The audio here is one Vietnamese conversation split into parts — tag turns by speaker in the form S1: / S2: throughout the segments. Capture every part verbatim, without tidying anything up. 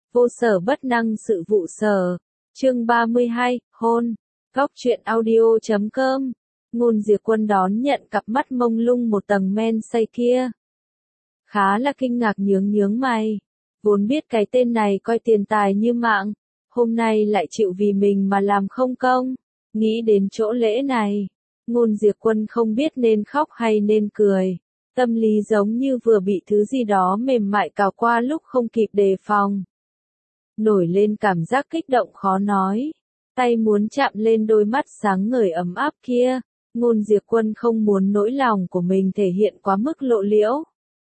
S1: Vô sở bất năng sự vụ sở. Chương ba mươi hai, hôn. Góc truyện audio chấm com. Ngôn Diệp Quân đón nhận cặp mắt mông lung một tầng men say kia. Khá là kinh ngạc nhướng nhướng mày. Vốn biết cái tên này coi tiền tài như mạng. Hôm nay lại chịu vì mình mà làm không công. Nghĩ đến chỗ lễ này. Ngôn Diệp Quân không biết nên khóc hay nên cười. Tâm lý giống như vừa bị thứ gì đó mềm mại cào qua lúc không kịp đề phòng. Nổi lên cảm giác kích động khó nói. Tay muốn chạm lên đôi mắt sáng ngời ấm áp kia. Ngôn Diệp Quân không muốn nỗi lòng của mình thể hiện quá mức lộ liễu.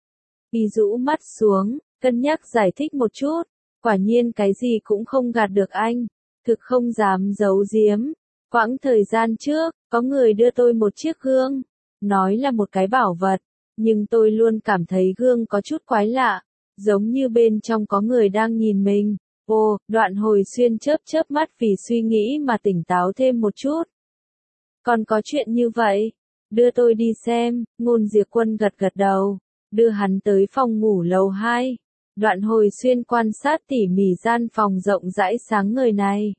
S1: Y rũ mắt xuống, cân nhắc giải thích một chút. Quả nhiên cái gì cũng không gạt được anh. Thực không dám giấu giếm. Quãng thời gian trước, có người đưa tôi một chiếc gương. Nói là một cái bảo vật. Nhưng tôi luôn cảm thấy gương có chút quái lạ. Giống như bên trong có người đang nhìn mình. Ồ, Đoạn Hồi Xuyên chớp chớp mắt vì suy nghĩ mà tỉnh táo thêm một chút. Còn có chuyện như vậy? Đưa tôi đi xem. Ngôn Diệp Quân gật gật đầu. Đưa hắn tới phòng ngủ lầu hai. Đoạn Hồi Xuyên quan sát tỉ mỉ gian phòng rộng rãi sáng ngời này.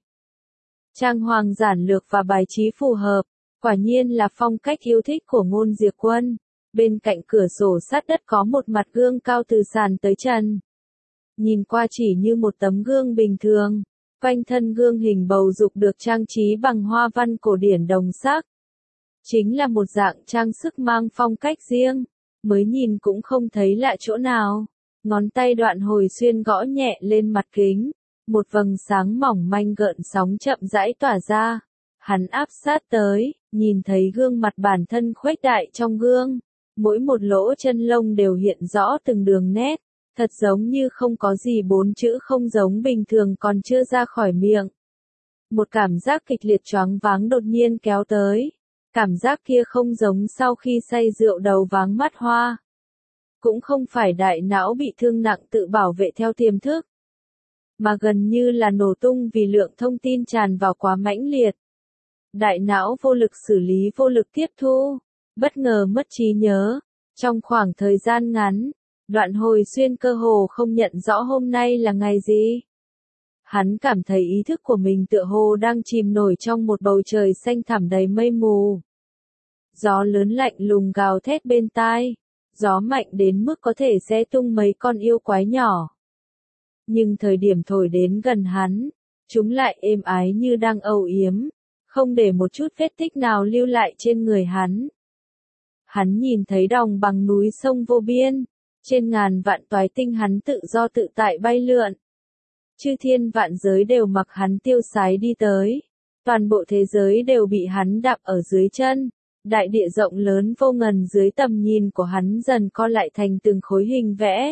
S1: Trang hoàng giản lược và bài trí phù hợp. Quả nhiên là phong cách yêu thích của Ngôn Diệp Quân. Bên cạnh cửa sổ sát đất có một mặt gương cao từ sàn tới trần. Nhìn qua chỉ như một tấm gương bình thường. Quanh thân gương hình bầu dục được trang trí bằng hoa văn cổ điển đồng sắc. Chính là một dạng trang sức mang phong cách riêng. Mới nhìn cũng không thấy lạ chỗ nào. Ngón tay Đoạn Hồi Xuyên gõ nhẹ lên mặt kính. Một vầng sáng mỏng manh gợn sóng chậm rãi tỏa ra. Hắn áp sát tới, nhìn thấy gương mặt bản thân khuếch đại trong gương. Mỗi một lỗ chân lông đều hiện rõ từng đường nét. Thật giống như không có gì bốn chữ không giống bình thường còn chưa ra khỏi miệng. Một cảm giác kịch liệt choáng váng đột nhiên kéo tới. Cảm giác kia không giống sau khi say rượu đầu váng mắt hoa. Cũng không phải đại não bị thương nặng tự bảo vệ theo tiềm thức. Mà gần như là nổ tung vì lượng thông tin tràn vào quá mãnh liệt. Đại não vô lực xử lý vô lực tiếp thu. Bất ngờ mất trí nhớ. Trong khoảng thời gian ngắn. Đoạn Hồi Xuyên cơ hồ không nhận rõ hôm nay là ngày gì. Hắn cảm thấy ý thức của mình tựa hồ đang chìm nổi trong một bầu trời xanh thẳm đầy mây mù. Gió lớn lạnh lùng gào thét bên tai. Gió mạnh đến mức có thể xé tung mấy con yêu quái nhỏ. Nhưng thời điểm thổi đến gần hắn, chúng lại êm ái như đang âu yếm, không để một chút vết tích nào lưu lại trên người hắn. Hắn nhìn thấy đồng bằng núi sông vô biên. Trên ngàn vạn toái tinh hắn tự do tự tại bay lượn. Chư thiên vạn giới đều mặc hắn tiêu sái đi tới. Toàn bộ thế giới đều bị hắn đạp ở dưới chân. Đại địa rộng lớn vô ngần dưới tầm nhìn của hắn dần co lại thành từng khối hình vẽ.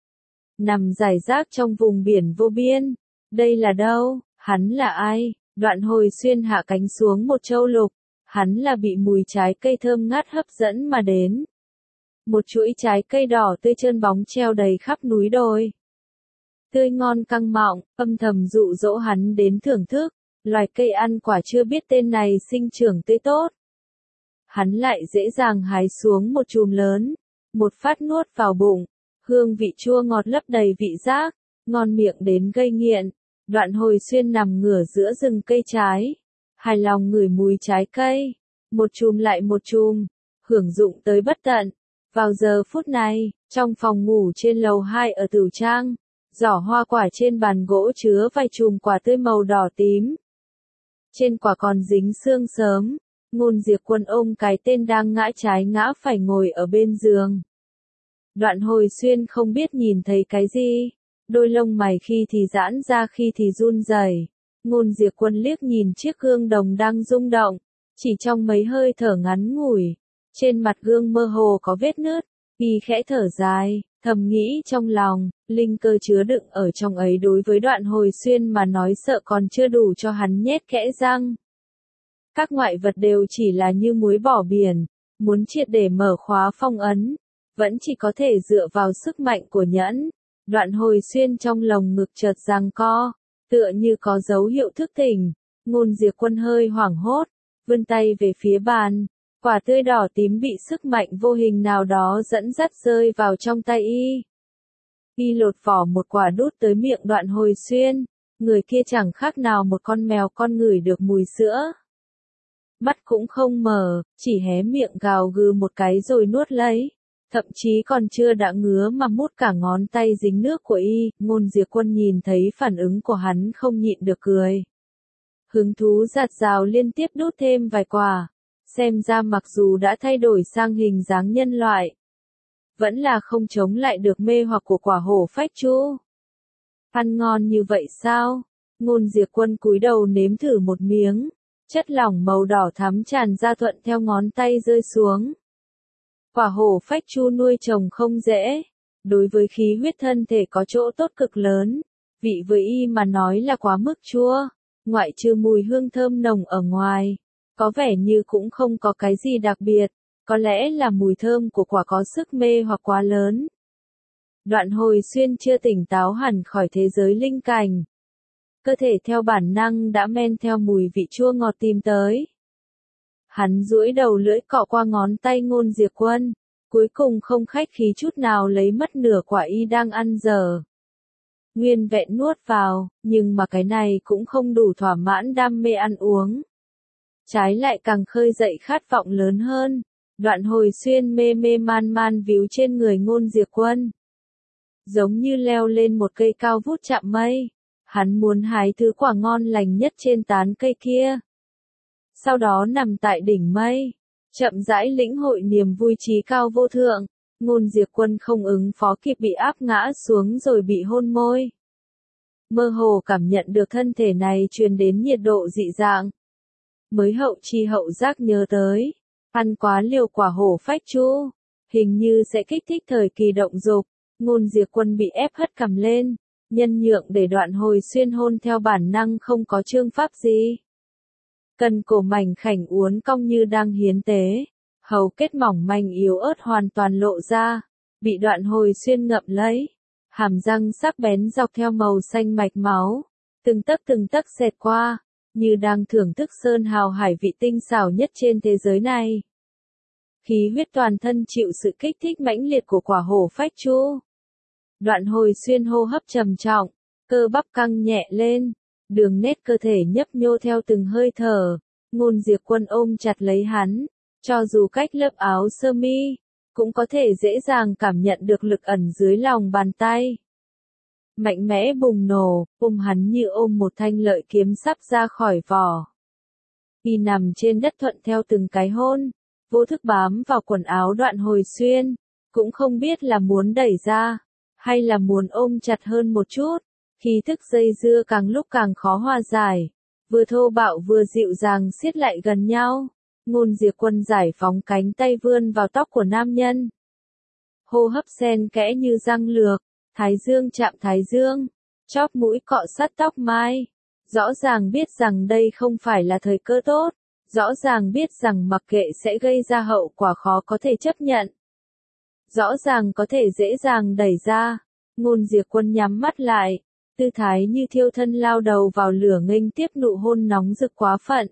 S1: Nằm rải rác trong vùng biển vô biên. Đây là đâu? Hắn là ai? Đoạn Hồi Xuyên hạ cánh xuống một châu lục. Hắn là bị mùi trái cây thơm ngát hấp dẫn mà đến. Một chuỗi trái cây đỏ tươi trơn bóng treo đầy khắp núi đồi. Tươi ngon căng mọng, âm thầm dụ dỗ hắn đến thưởng thức. Loài cây ăn quả chưa biết tên này sinh trưởng tươi tốt. Hắn lại dễ dàng hái xuống một chùm lớn. Một phát nuốt vào bụng. Hương vị chua ngọt lấp đầy vị giác. Ngon miệng đến gây nghiện. Đoạn Hồi Xuyên nằm ngửa giữa rừng cây trái. Hài lòng ngửi mùi trái cây. Một chùm lại một chùm. Hưởng dụng tới bất tận. Vào giờ phút này, trong phòng ngủ trên lầu hai ở Tửu Trang, giỏ hoa quả trên bàn gỗ chứa vài chùm quả tươi màu đỏ tím. Trên quả còn dính sương sớm, Ngôn Diệp Quân ôm cái tên đang ngã trái ngã phải ngồi ở bên giường. Đoạn Hồi Xuyên không biết nhìn thấy cái gì, đôi lông mày khi thì giãn ra khi thì run rẩy. Ngôn Diệp Quân liếc nhìn chiếc gương đồng đang rung động, chỉ trong mấy hơi thở ngắn ngủi. Trên mặt gương mơ hồ có vết nứt, y khẽ thở dài, thầm nghĩ trong lòng, linh cơ chứa đựng ở trong ấy đối với Đoạn Hồi Xuyên mà nói sợ còn chưa đủ cho hắn nhét kẽ răng. Các ngoại vật đều chỉ là như muối bỏ biển, muốn triệt để mở khóa phong ấn, vẫn chỉ có thể dựa vào sức mạnh của nhẫn. Đoạn Hồi Xuyên trong lồng ngực chợt giằng co, tựa như có dấu hiệu thức tỉnh. Ngôn Diệp Quân hơi hoảng hốt, vươn tay về phía bàn. Quả tươi đỏ tím bị sức mạnh vô hình nào đó dẫn dắt rơi vào trong tay y. Y lột vỏ một quả đút tới miệng Đoạn Hồi Xuyên, người kia chẳng khác nào một con mèo con ngửi được mùi sữa. Mắt cũng không mở, chỉ hé miệng gào gừ một cái rồi nuốt lấy. Thậm chí còn chưa đã ngứa mà mút cả ngón tay dính nước của y, Ngôn Diệp Quân nhìn thấy phản ứng của hắn không nhịn được cười. Hứng thú giạt rào liên tiếp đút thêm vài quả, xem ra mặc dù đã thay đổi sang hình dáng nhân loại, vẫn là không chống lại được mê hoặc của quả hổ phách chu. Ăn ngon như vậy sao? Ngôn Diệp Quân cúi đầu nếm thử một miếng, chất lỏng màu đỏ thắm tràn ra thuận theo ngón tay rơi xuống. Quả hổ phách chu nuôi trồng không dễ, đối với khí huyết thân thể có chỗ tốt cực lớn, vị với y mà nói là quá mức chua, ngoại trừ mùi hương thơm nồng ở ngoài, có vẻ như cũng không có cái gì đặc biệt, có lẽ là mùi thơm của quả có sức mê hoặc quá lớn. Đoạn Hồi Xuyên chưa tỉnh táo hẳn khỏi thế giới linh cảnh. Cơ thể theo bản năng đã men theo mùi vị chua ngọt tìm tới. Hắn duỗi đầu lưỡi cọ qua ngón tay Ngôn Diệp Quân, cuối cùng không khách khí chút nào lấy mất nửa quả y đang ăn dở. Nguyên vẹn nuốt vào, nhưng mà cái này cũng không đủ thỏa mãn đam mê ăn uống. Trái lại càng khơi dậy khát vọng lớn hơn. Đoạn Hồi Xuyên mê mê man man víu trên người Ngôn Diệp Quân, giống như leo lên một cây cao vút chạm mây. Hắn muốn hái thứ quả ngon lành nhất trên tán cây kia. Sau đó nằm tại đỉnh mây, chậm rãi lĩnh hội niềm vui trí cao vô thượng. Ngôn Diệp Quân không ứng phó kịp bị áp ngã xuống rồi bị hôn môi. Mơ hồ cảm nhận được thân thể này truyền đến nhiệt độ dị dạng. Mới hậu chi hậu giác nhớ tới, ăn quá liều quả hổ phách chu, hình như sẽ kích thích thời kỳ động dục. Ngôn Diệp Quân bị ép hất cằm lên, nhân nhượng để Đoạn Hồi Xuyên hôn theo bản năng không có chương pháp gì. Cần cổ mảnh khảnh uốn cong như đang hiến tế, hầu kết mỏng manh yếu ớt hoàn toàn lộ ra, bị Đoạn Hồi Xuyên ngậm lấy, hàm răng sắc bén dọc theo màu xanh mạch máu, từng tấc từng tấc xẹt qua, như đang thưởng thức sơn hào hải vị tinh xảo nhất trên thế giới này. Khí huyết toàn thân chịu sự kích thích mãnh liệt của quả hổ phách chu. Đoạn Hồi Xuyên hô hấp trầm trọng, cơ bắp căng nhẹ lên, đường nét cơ thể nhấp nhô theo từng hơi thở. Ngôn Diệp Quân ôm chặt lấy hắn, cho dù cách lớp áo sơ mi, cũng có thể dễ dàng cảm nhận được lực ẩn dưới lòng bàn tay. Mạnh mẽ bùng nổ, ôm hắn như ôm một thanh lợi kiếm sắp ra khỏi vỏ. Y nằm trên đất thuận theo từng cái hôn, vô thức bám vào quần áo Đoạn Hồi Xuyên, cũng không biết là muốn đẩy ra, hay là muốn ôm chặt hơn một chút. Khí thức dây dưa càng lúc càng khó hòa giải, vừa thô bạo vừa dịu dàng siết lại gần nhau. Ngôn Diệp Quân giải phóng cánh tay vươn vào tóc của nam nhân. Hô hấp xen kẽ như răng lược, thái dương chạm thái dương, chóp mũi cọ sát tóc mai. Rõ ràng biết rằng đây không phải là thời cơ tốt, rõ ràng biết rằng mặc kệ sẽ gây ra hậu quả khó có thể chấp nhận. Rõ ràng có thể dễ dàng đẩy ra. Ngôn Diệp Quân nhắm mắt lại, tư thái như thiêu thân lao đầu vào lửa nghênh tiếp nụ hôn nóng rực quá phận.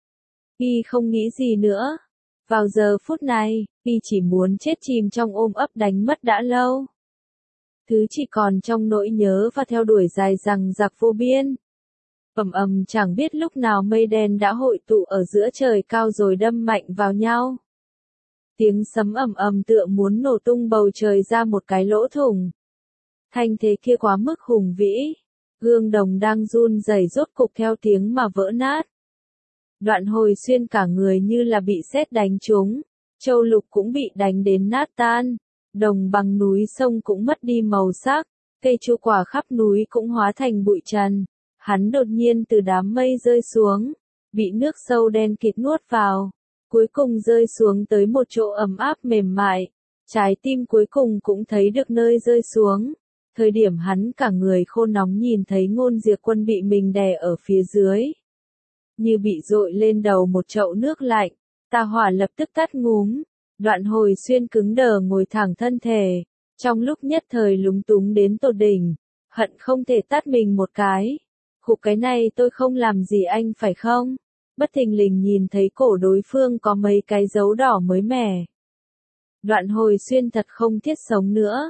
S1: Y không nghĩ gì nữa. Vào giờ phút này, Y chỉ muốn chết chìm trong ôm ấp đánh mất đã lâu. Thứ chỉ còn trong nỗi nhớ và theo đuổi dài dằng dặc vô biên. Ầm ầm chẳng biết lúc nào mây đen đã hội tụ ở giữa trời cao rồi đâm mạnh vào nhau. Tiếng sấm ầm ầm tựa muốn nổ tung bầu trời ra một cái lỗ thủng. Thanh thế kia quá mức hùng vĩ. Gương đồng đang run rẩy rốt cục theo tiếng mà vỡ nát. Đoạn Hồi Xuyên cả người như là bị sét đánh trúng. Châu lục cũng bị đánh đến nát tan. Đồng bằng núi sông cũng mất đi màu sắc. Cây chu quả khắp núi cũng hóa thành bụi trần. Hắn đột nhiên từ đám mây rơi xuống. Bị nước sâu đen kịt nuốt vào. Cuối cùng rơi xuống tới một chỗ ấm áp mềm mại. Trái tim cuối cùng cũng thấy được nơi rơi xuống. Thời điểm hắn cả người khô nóng nhìn thấy Ngôn Diệp Quân bị mình đè ở phía dưới. Như bị dội lên đầu một chậu nước lạnh, tà hỏa lập tức tắt ngúm. Đoạn Hồi Xuyên cứng đờ ngồi thẳng thân thể, trong lúc nhất thời lúng túng đến tột đỉnh, hận không thể tát mình một cái. Khục cái này tôi không làm gì anh phải không? Bất thình lình nhìn thấy cổ đối phương có mấy cái dấu đỏ mới mẻ. Đoạn Hồi Xuyên thật không thiết sống nữa.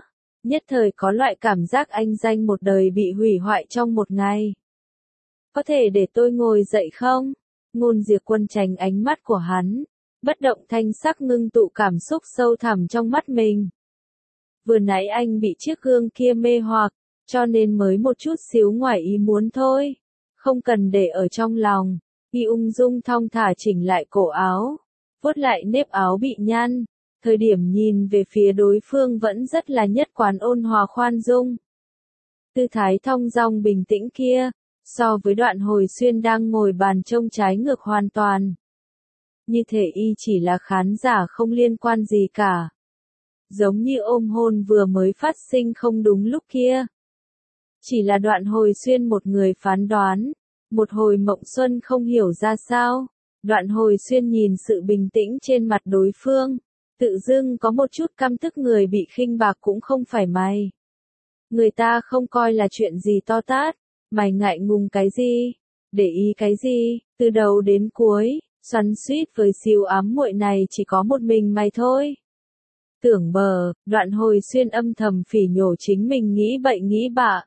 S1: Nhất thời có loại cảm giác anh danh một đời bị hủy hoại trong một ngày. Có thể để tôi ngồi dậy không? Ngôn Diệp Quân tránh ánh mắt của hắn, bất động thanh sắc ngưng tụ cảm xúc sâu thẳm trong mắt mình. Vừa nãy anh bị chiếc gương kia mê hoặc, cho nên mới một chút xíu ngoài ý muốn thôi. Không cần để ở trong lòng. Y ung dung thong thả chỉnh lại cổ áo, vuốt lại nếp áo bị nhăn. Thời điểm nhìn về phía đối phương vẫn rất là nhất quán ôn hòa khoan dung. Tư thái thong dong bình tĩnh kia, so với Đoạn Hồi Xuyên đang ngồi bàn trông trái ngược hoàn toàn. Như thể y chỉ là khán giả không liên quan gì cả. Giống như ôm hôn vừa mới phát sinh không đúng lúc kia. Chỉ là Đoạn Hồi Xuyên một người phán đoán, một hồi mộng xuân không hiểu ra sao. Đoạn Hồi Xuyên nhìn sự bình tĩnh trên mặt đối phương, tự dưng có một chút căm tức người bị khinh bạc cũng không phải mày. Người ta không coi là chuyện gì to tát, mày ngại ngùng cái gì, để ý cái gì, từ đầu đến cuối, xoắn xuýt với siêu ám muội này chỉ có một mình mày thôi. Tưởng bờ, Đoạn Hồi Xuyên âm thầm phỉ nhổ chính mình nghĩ bậy nghĩ bạ.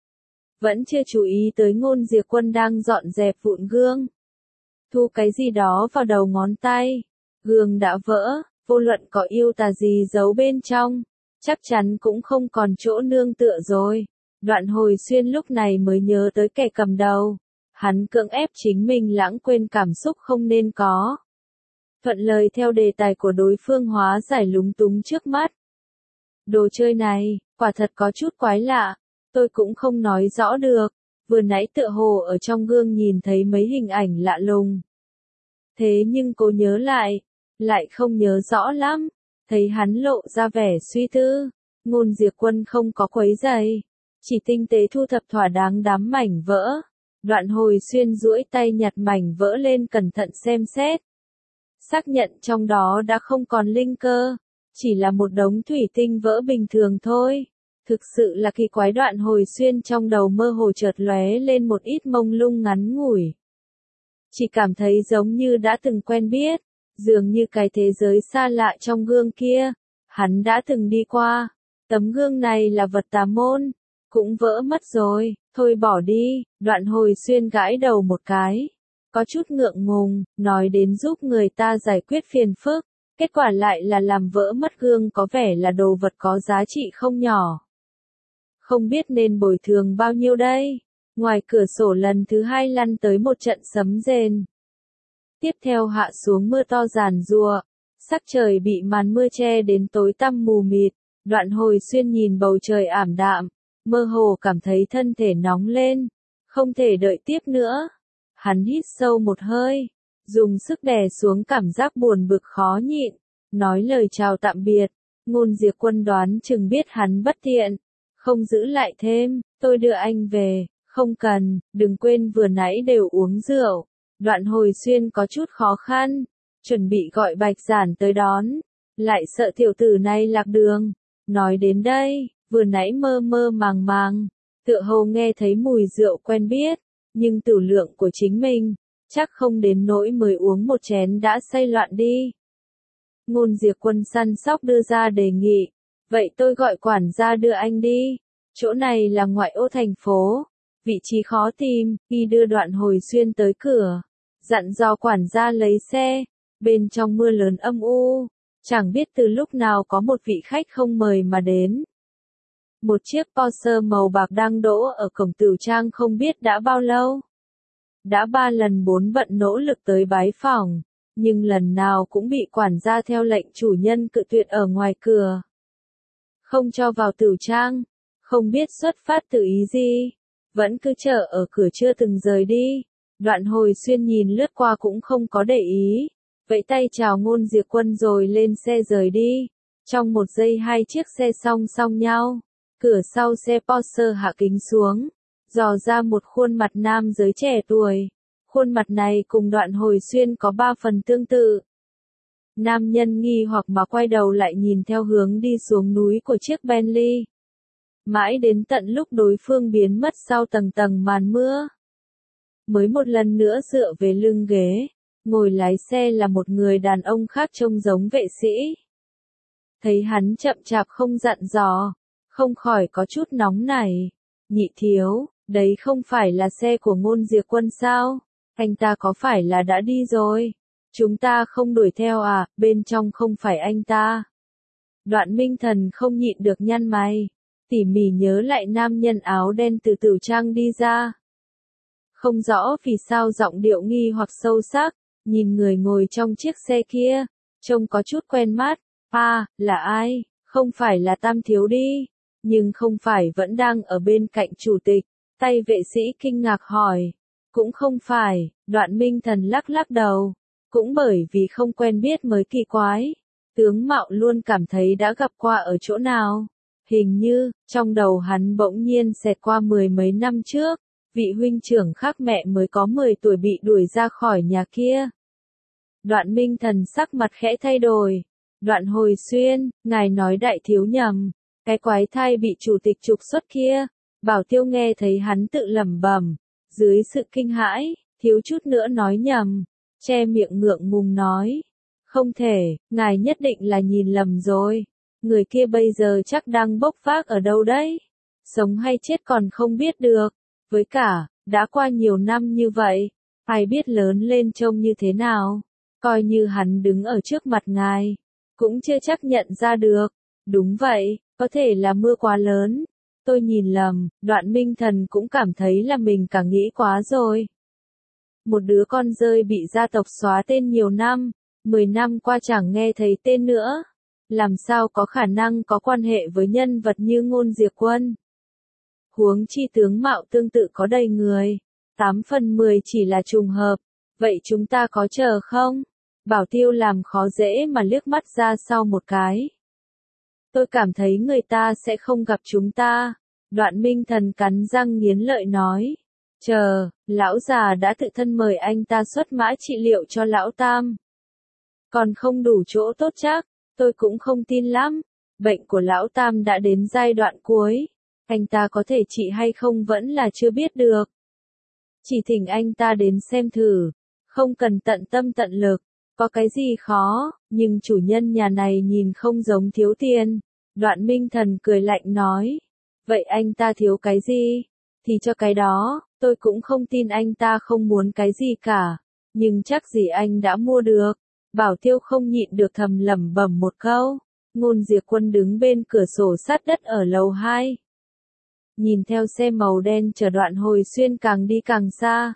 S1: Vẫn chưa chú ý tới Ngôn Diệp Quân đang dọn dẹp vụn gương. Thu cái gì đó vào đầu ngón tay. Gương đã vỡ, vô luận có yêu tà gì giấu bên trong, chắc chắn cũng không còn chỗ nương tựa rồi. Đoạn Hồi Xuyên lúc này mới nhớ tới kẻ cầm đầu. Hắn cưỡng ép chính mình lãng quên cảm xúc không nên có. Thuận lời theo đề tài của đối phương hóa giải lúng túng trước mắt. Đồ chơi này, quả thật có chút quái lạ, tôi cũng không nói rõ được. Vừa nãy tựa hồ ở trong gương nhìn thấy mấy hình ảnh lạ lùng. Thế nhưng cô nhớ lại, lại không nhớ rõ lắm. Thấy hắn lộ ra vẻ suy tư, Ngôn Diệp Quân không có quấy rầy, chỉ tinh tế thu thập thỏa đáng đám mảnh vỡ. Đoạn Hồi Xuyên duỗi tay nhặt mảnh vỡ lên cẩn thận xem xét. Xác nhận trong đó đã không còn linh cơ, chỉ là một đống thủy tinh vỡ bình thường thôi. Thực sự là kỳ quái. Đoạn Hồi Xuyên trong đầu mơ hồ chợt lóe lên một ít mông lung ngắn ngủi. Chỉ cảm thấy giống như đã từng quen biết, dường như cái thế giới xa lạ trong gương kia, hắn đã từng đi qua. Tấm gương này là vật tà môn, cũng vỡ mất rồi, thôi bỏ đi. Đoạn Hồi Xuyên gãi đầu một cái, có chút ngượng ngùng, nói đến giúp người ta giải quyết phiền phức, kết quả lại là làm vỡ mất gương, có vẻ là đồ vật có giá trị không nhỏ. Không biết nên bồi thường bao nhiêu đây. Ngoài cửa sổ lần thứ hai lăn tới một trận sấm rền. Tiếp theo hạ xuống mưa to giàn giụa, sắc trời bị màn mưa che đến tối tăm mù mịt. Đoạn Hồi Xuyên nhìn bầu trời ảm đạm, mơ hồ cảm thấy thân thể nóng lên, không thể đợi tiếp nữa. Hắn hít sâu một hơi, dùng sức đè xuống cảm giác buồn bực khó nhịn, nói lời chào tạm biệt. Ngôn Diệp Quân đoán chừng biết hắn bất thiện, không giữ lại thêm, tôi đưa anh về. Không cần, đừng quên vừa nãy đều uống rượu. Đoạn Hồi Xuyên có chút khó khăn, chuẩn bị gọi Bạch Giản tới đón, lại sợ tiểu tử này lạc đường. Nói đến đây, vừa nãy mơ mơ màng màng, tựa hồ nghe thấy mùi rượu quen biết, nhưng tử lượng của chính mình, chắc không đến nỗi mới uống một chén đã say loạn đi. Ngôn Diệp Quân săn sóc đưa ra đề nghị, vậy tôi gọi quản gia đưa anh đi, chỗ này là ngoại ô thành phố. Vị trí khó tìm, y đưa Đoạn Hồi Xuyên tới cửa, dặn dò quản gia lấy xe. Bên trong mưa lớn âm u, chẳng biết từ lúc nào có một vị khách không mời mà đến. Một chiếc Porsche màu bạc đang đỗ ở cổng tửu trang không biết đã bao lâu. Đã ba lần bốn bận nỗ lực tới bái phỏng, nhưng lần nào cũng bị quản gia theo lệnh chủ nhân cự tuyệt ở ngoài cửa. Không cho vào tửu trang, không biết xuất phát từ ý gì. Vẫn cứ chờ ở cửa chưa từng rời đi. Đoạn Hồi Xuyên nhìn lướt qua cũng không có để ý, vẫy tay chào Ngôn Diệp Quân rồi lên xe rời đi. Trong một giây hai chiếc xe song song nhau, cửa sau xe Porsche hạ kính xuống, dò ra một khuôn mặt nam giới trẻ tuổi. Khuôn mặt này cùng Đoạn Hồi Xuyên có ba phần tương tự. Nam nhân nghi hoặc mà quay đầu lại nhìn theo hướng đi xuống núi của chiếc Bentley. Mãi đến tận lúc đối phương biến mất sau tầng tầng màn mưa, mới một lần nữa dựa về lưng ghế, ngồi lái xe là một người đàn ông khác trông giống vệ sĩ. Thấy hắn chậm chạp không dặn dò, không khỏi có chút nóng nảy. Nhị thiếu, đấy không phải là xe của Ngôn Diệp Quân sao? Anh ta có phải là đã đi rồi? Chúng ta không đuổi theo à, bên trong không phải anh ta. Đoạn Minh Thần không nhịn được nhăn mày, tỉ mỉ nhớ lại nam nhân áo đen từ tử trang đi ra. Không rõ vì sao giọng điệu nghi hoặc sâu sắc, nhìn người ngồi trong chiếc xe kia, trông có chút quen mắt. À, là ai? Không phải là Tam thiếu đi, nhưng không phải vẫn đang ở bên cạnh chủ tịch. Tay vệ sĩ kinh ngạc hỏi. Cũng không phải, Đoạn Minh Thần lắc lắc đầu. Cũng bởi vì không quen biết mới kỳ quái. Tướng mạo luôn cảm thấy đã gặp qua ở chỗ nào. Hình như, trong đầu hắn bỗng nhiên xẹt qua mười mấy năm trước, vị huynh trưởng khác mẹ mới có mười tuổi bị đuổi ra khỏi nhà kia. Đoạn Minh Thần sắc mặt khẽ thay đổi. Đoạn Hồi Xuyên, ngài nói đại thiếu nhầm, cái quái thai bị chủ tịch trục xuất kia. Bảo Tiêu nghe thấy hắn tự lẩm bẩm, dưới sự kinh hãi, thiếu chút nữa nói nhầm, che miệng ngượng ngùng nói. Không thể, ngài nhất định là nhìn lầm rồi. Người kia bây giờ chắc đang bốc vác ở đâu đấy? Sống hay chết còn không biết được. Với cả, đã qua nhiều năm như vậy, ai biết lớn lên trông như thế nào. Coi như hắn đứng ở trước mặt ngài, cũng chưa chắc nhận ra được. Đúng vậy, có thể là mưa quá lớn. Tôi nhìn lầm, Đoạn Minh Thần cũng cảm thấy là mình cả nghĩ quá rồi. Một đứa con rơi bị gia tộc xóa tên nhiều năm, mười năm qua chẳng nghe thấy tên nữa. Làm sao có khả năng có quan hệ với nhân vật như Ngôn Diệp Quân? Huống chi tướng mạo tương tự có đầy người, tám phần mười chỉ là trùng hợp. Vậy chúng ta có chờ không? Bảo Tiêu làm khó dễ mà liếc mắt ra sau một cái. Tôi cảm thấy người ta sẽ không gặp chúng ta. Đoạn Minh Thần cắn răng nghiến lợi nói. Chờ, lão già đã tự thân mời anh ta xuất mã trị liệu cho lão Tam. Còn không đủ chỗ tốt chắc, tôi cũng không tin lắm. Bệnh của lão Tam đã đến giai đoạn cuối. Anh ta có thể trị hay không vẫn là chưa biết được. Chỉ thỉnh anh ta đến xem thử. Không cần tận tâm tận lực. Có cái gì khó, nhưng chủ nhân nhà này nhìn không giống thiếu tiền. Đoạn Minh Thần cười lạnh nói. Vậy anh ta thiếu cái gì? Thì cho cái đó, tôi cũng không tin anh ta không muốn cái gì cả. Nhưng chắc gì anh đã mua được. Bảo Tiêu không nhịn được thầm lẩm bẩm một câu. Ngôn Diệp Quân đứng bên cửa sổ sát đất ở lầu hai. Nhìn theo xe màu đen chở Đoạn Hồi Xuyên càng đi càng xa.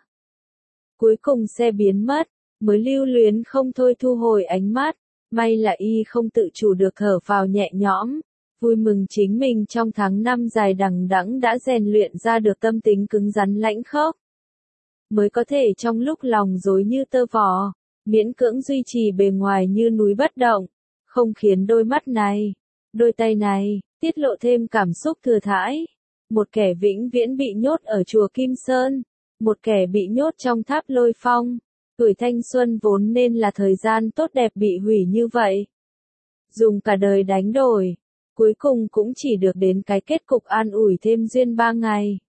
S1: Cuối cùng xe biến mất, mới lưu luyến không thôi thu hồi ánh mắt. May là y không tự chủ được thở vào nhẹ nhõm. Vui mừng chính mình trong tháng năm dài đằng đẵng đã rèn luyện ra được tâm tính cứng rắn lãnh khốc. Mới có thể trong lúc lòng rối như tơ vò, miễn cưỡng duy trì bề ngoài như núi bất động, không khiến đôi mắt này, đôi tay này, tiết lộ thêm cảm xúc thừa thãi. Một kẻ vĩnh viễn bị nhốt ở chùa Kim Sơn, một kẻ bị nhốt trong tháp Lôi Phong, tuổi thanh xuân vốn nên là thời gian tốt đẹp bị hủy như vậy. Dùng cả đời đánh đổi, cuối cùng cũng chỉ được đến cái kết cục an ủi thêm duyên ba ngày.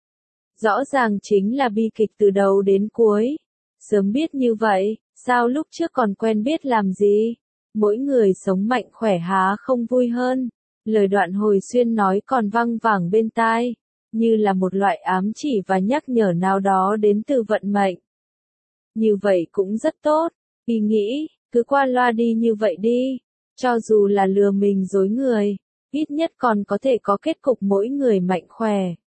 S1: Rõ ràng chính là bi kịch từ đầu đến cuối. Sớm biết như vậy, sao lúc trước còn quen biết làm gì? Mỗi người sống mạnh khỏe há không vui hơn. Lời Đoạn Hồi Xuyên nói còn văng vẳng bên tai, như là một loại ám chỉ và nhắc nhở nào đó đến từ vận mệnh. Như vậy cũng rất tốt, y nghĩ, cứ qua loa đi như vậy đi. Cho dù là lừa mình dối người, ít nhất còn có thể có kết cục mỗi người mạnh khỏe.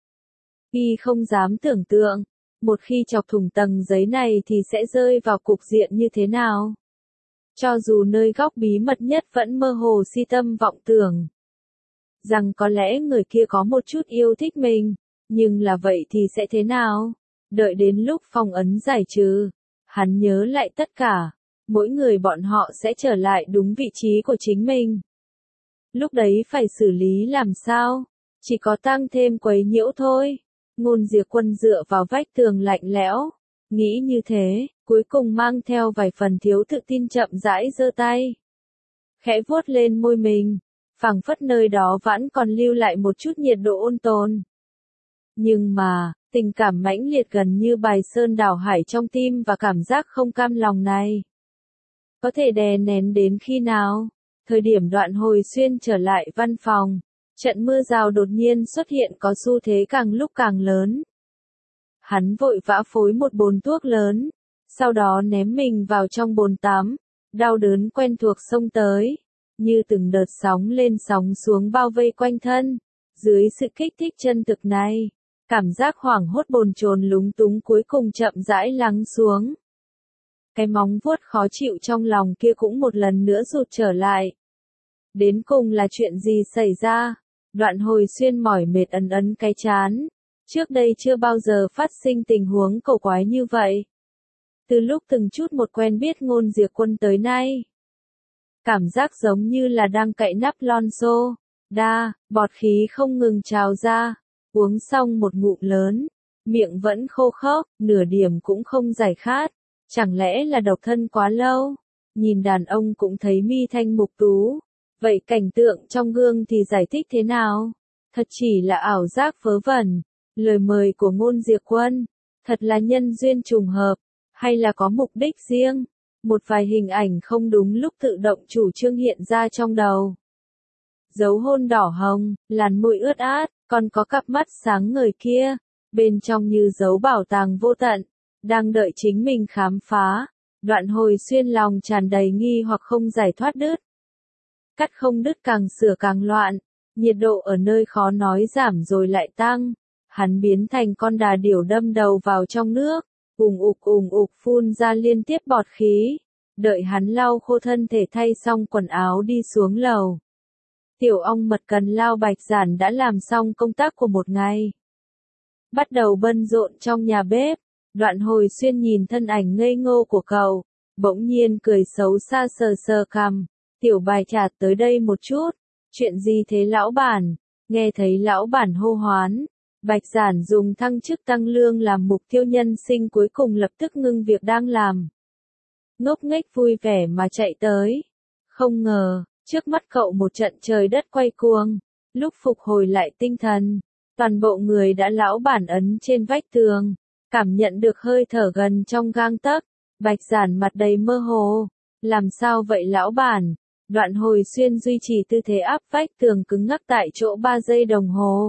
S1: Y không dám tưởng tượng, một khi chọc thủng tầng giấy này thì sẽ rơi vào cục diện như thế nào. Cho dù nơi góc bí mật nhất vẫn mơ hồ si tâm vọng tưởng rằng có lẽ người kia có một chút yêu thích mình, nhưng là vậy thì sẽ thế nào? Đợi đến lúc phong ấn giải trừ, hắn nhớ lại tất cả, mỗi người bọn họ sẽ trở lại đúng vị trí của chính mình. Lúc đấy phải xử lý làm sao? Chỉ có tăng thêm quấy nhiễu thôi. Ngôn Diệp Quân dựa vào vách tường lạnh lẽo, nghĩ như thế, cuối cùng mang theo vài phần thiếu tự tin chậm rãi giơ tay. Khẽ vuốt lên môi mình, phảng phất nơi đó vẫn còn lưu lại một chút nhiệt độ ôn tồn. Nhưng mà, tình cảm mãnh liệt gần như bài sơn đảo hải trong tim và cảm giác không cam lòng này. Có thể đè nén đến khi nào? Thời điểm Đoạn Hồi Xuyên trở lại văn phòng, Trận mưa rào đột nhiên xuất hiện có xu thế càng lúc càng lớn. Hắn vội vã phối một bồn thuốc lớn, sau đó ném mình vào trong bồn tắm, đau đớn quen thuộc xông tới, như từng đợt sóng lên sóng xuống bao vây quanh thân. Dưới sự kích thích chân thực này, cảm giác hoảng hốt bồn chồn lúng túng cuối cùng chậm rãi lắng xuống. Cái móng vuốt khó chịu trong lòng kia cũng một lần nữa rụt trở lại. Đến cùng là chuyện gì xảy ra? Đoạn Hồi Xuyên mỏi mệt ấn ấn cái chán. Trước đây chưa bao giờ phát sinh tình huống cầu quái như vậy. Từ lúc từng chút một quen biết Ngôn Diệp Quân tới nay, cảm giác giống như là đang cạy nắp lon xô. Đa, bọt khí không ngừng trào ra, uống xong một ngụm lớn, miệng vẫn khô khốc, nửa điểm cũng không giải khát. Chẳng lẽ là độc thân quá lâu? Nhìn đàn ông cũng thấy mi thanh mục tú. Vậy cảnh tượng trong gương thì giải thích thế nào? Thật chỉ là ảo giác vớ vẩn. Lời mời của Ngôn Diệp Quân, thật là nhân duyên trùng hợp, hay là có mục đích riêng? Một vài hình ảnh không đúng lúc tự động chủ trương hiện ra trong đầu. Dấu hôn đỏ hồng, làn môi ướt át, còn có cặp mắt sáng ngời kia, bên trong như dấu bảo tàng vô tận, đang đợi chính mình khám phá. Đoạn Hồi Xuyên lòng tràn đầy nghi hoặc không giải thoát đứt. Cắt không đứt càng sửa càng loạn, nhiệt độ ở nơi khó nói giảm rồi lại tăng. Hắn biến thành con đà điểu đâm đầu vào trong nước, ùng ục ùng ục phun ra liên tiếp bọt khí. Đợi hắn lau khô thân thể thay xong quần áo đi xuống lầu. Tiểu ong mật cần lao Bạch Giản đã làm xong công tác của một ngày. Bắt đầu bận rộn trong nhà bếp. Đoạn Hồi Xuyên nhìn thân ảnh ngây ngô của cậu, bỗng nhiên cười xấu xa sờ sờ cằm. Tiểu Bài Chạt tới đây một chút. Chuyện gì thế lão bản? Nghe thấy lão bản hô hoán, Bạch Giản dùng thăng chức tăng lương làm mục tiêu nhân sinh cuối cùng lập tức ngưng việc đang làm. Ngốc nghếch vui vẻ mà chạy tới. Không ngờ, trước mắt cậu một trận trời đất quay cuồng. Lúc phục hồi lại tinh thần, toàn bộ người đã lão bản ấn trên vách tường. Cảm nhận được hơi thở gần trong gang tấc. Bạch Giản mặt đầy mơ hồ. Làm sao vậy lão bản? Đoạn Hồi Xuyên duy trì tư thế áp vách tường cứng ngắc tại chỗ ba giây đồng hồ.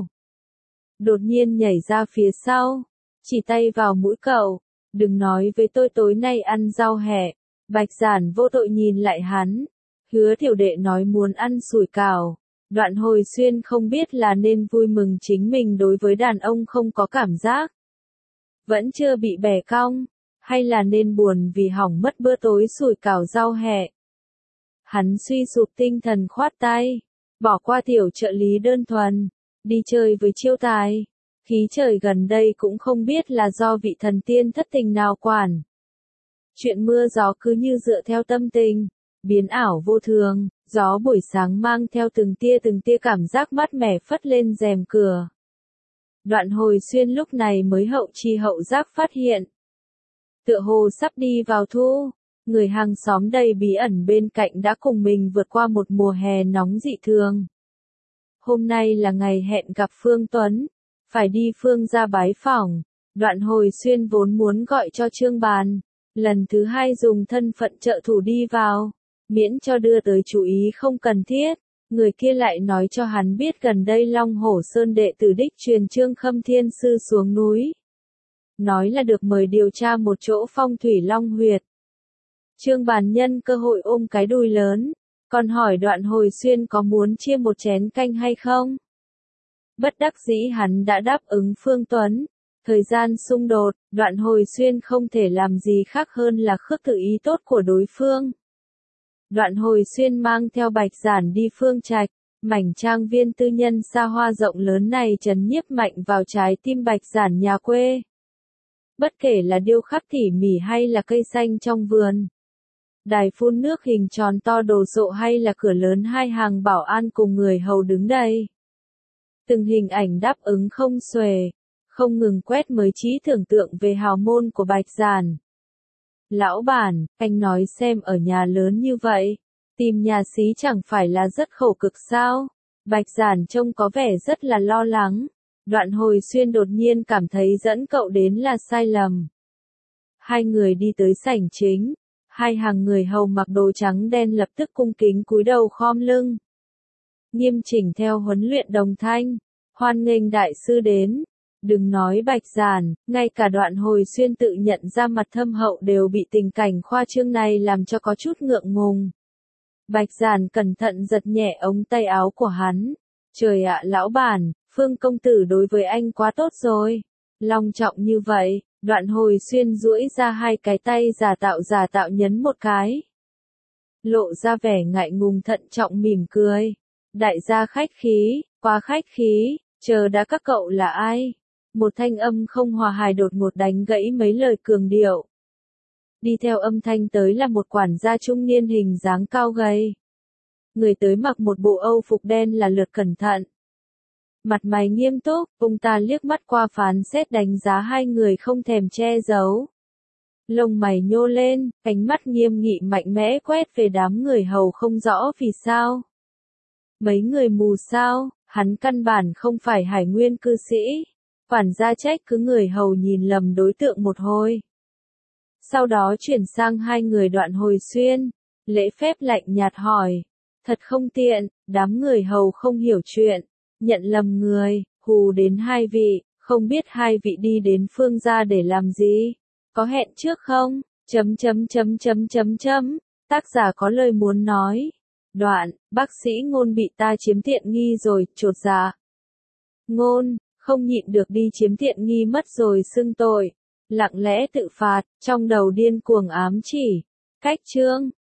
S1: Đột nhiên nhảy ra phía sau, chỉ tay vào mũi cậu, đừng nói với tôi tối nay ăn rau hẹ. Bạch Giản vô tội nhìn lại hắn, Hứa tiểu đệ nói muốn ăn sủi cảo. Đoạn Hồi Xuyên không biết là nên vui mừng chính mình đối với đàn ông không có cảm giác, vẫn chưa bị bẻ cong, hay là nên buồn vì hỏng mất bữa tối sủi cảo rau hẹ. Hắn suy sụp tinh thần khoát tay, bỏ qua tiểu trợ lý đơn thuần, đi chơi với Chiêu Tài. Khí trời gần đây cũng không biết là do vị thần tiên thất tình nào quản. Chuyện mưa gió cứ như dựa theo tâm tình, biến ảo vô thường, gió buổi sáng mang theo từng tia từng tia cảm giác mát mẻ phất lên rèm cửa. Đoạn Hồi Xuyên lúc này mới hậu chi hậu giác phát hiện. Tựa hồ sắp đi vào thu, người hàng xóm đầy bí ẩn bên cạnh đã cùng mình vượt qua một mùa hè nóng dị thường. Hôm nay là ngày hẹn gặp Phương Tuấn, phải đi Phương ra bái phỏng. Đoạn Hồi Xuyên vốn muốn gọi cho Trương Bàn, lần thứ hai dùng thân phận trợ thủ đi vào, miễn cho đưa tới chú ý không cần thiết. Người kia lại nói cho hắn biết gần đây Long Hổ Sơn đệ tử đích truyền Trương Khâm Thiên Sư xuống núi. Nói là được mời điều tra một chỗ phong thủy Long Huyệt. Trương Bàn nhân cơ hội ôm cái đùi lớn, còn hỏi Đoạn Hồi Xuyên có muốn chia một chén canh hay không. Bất đắc dĩ hắn đã đáp ứng Phương Tuấn. Thời gian xung đột, Đoạn Hồi Xuyên không thể làm gì khác hơn là khước từ ý tốt của đối phương. Đoạn Hồi Xuyên mang theo Bạch Giản đi Phương Trạch, mảnh trang viên tư nhân xa hoa rộng lớn này trấn nhiếp mạnh vào trái tim Bạch Giản nhà quê. Bất kể là điêu khắc tỉ mỉ hay là cây xanh trong vườn, đài phun nước hình tròn to đồ sộ hay là cửa lớn hai hàng bảo an cùng người hầu đứng đây. Từng hình ảnh đáp ứng không xuể, không ngừng quét mới trí tưởng tượng về hào môn của Bạch Giản. Lão bản, anh nói xem ở nhà lớn như vậy, tìm nhà xí chẳng phải là rất khổ cực sao? Bạch Giản trông có vẻ rất là lo lắng. Đoạn Hồi Xuyên đột nhiên cảm thấy dẫn cậu đến là sai lầm. Hai người đi tới sảnh chính, hai hàng người hầu mặc đồ trắng đen lập tức cung kính cúi đầu khom lưng. nghiêm chỉnh theo huấn luyện đồng thanh, hoan nghênh đại sư đến. Đừng nói Bạch Giản, ngay cả Đoạn Hồi Xuyên tự nhận ra mặt thâm hậu đều bị tình cảnh khoa trương này làm cho có chút ngượng ngùng. Bạch Giản cẩn thận giật nhẹ ống tay áo của hắn. Trời ạ lão bản, Phương công tử đối với anh quá tốt rồi. Long trọng như vậy, Đoạn Hồi Xuyên duỗi ra hai cái tay giả tạo giả tạo nhấn một cái. Lộ ra vẻ ngại ngùng thận trọng mỉm cười. Đại gia khách khí, quá khách khí, chờ đã các cậu là ai? Một thanh âm không hòa hài đột ngột đánh gãy mấy lời cường điệu. Đi theo âm thanh tới là một quản gia trung niên hình dáng cao gầy. Người tới mặc một bộ âu phục đen là lượt cẩn thận. Mặt mày nghiêm túc, ông ta liếc mắt qua phán xét đánh giá hai người không thèm che giấu. Lông mày nhô lên, ánh mắt nghiêm nghị mạnh mẽ quét về đám người hầu không rõ vì sao. Mấy người mù sao, hắn căn bản không phải Hải Nguyên cư sĩ. Quản gia trách cứ người hầu nhìn lầm đối tượng một hồi. Sau đó chuyển sang hai người Đoạn Hồi Xuyên, lễ phép lạnh nhạt hỏi. Thật không tiện, đám người hầu không hiểu chuyện, nhận lầm người, hù đến hai vị, không biết hai vị đi đến Phương gia để làm gì, có hẹn trước không, chấm chấm chấm chấm chấm chấm, tác giả có lời muốn nói. Đoạn, bác sĩ Ngôn bị ta chiếm tiện nghi rồi, chột dạ. Ngôn, không nhịn được đi chiếm tiện nghi mất rồi xưng tội, lặng lẽ tự phạt, trong đầu điên cuồng ám chỉ. Cách chương,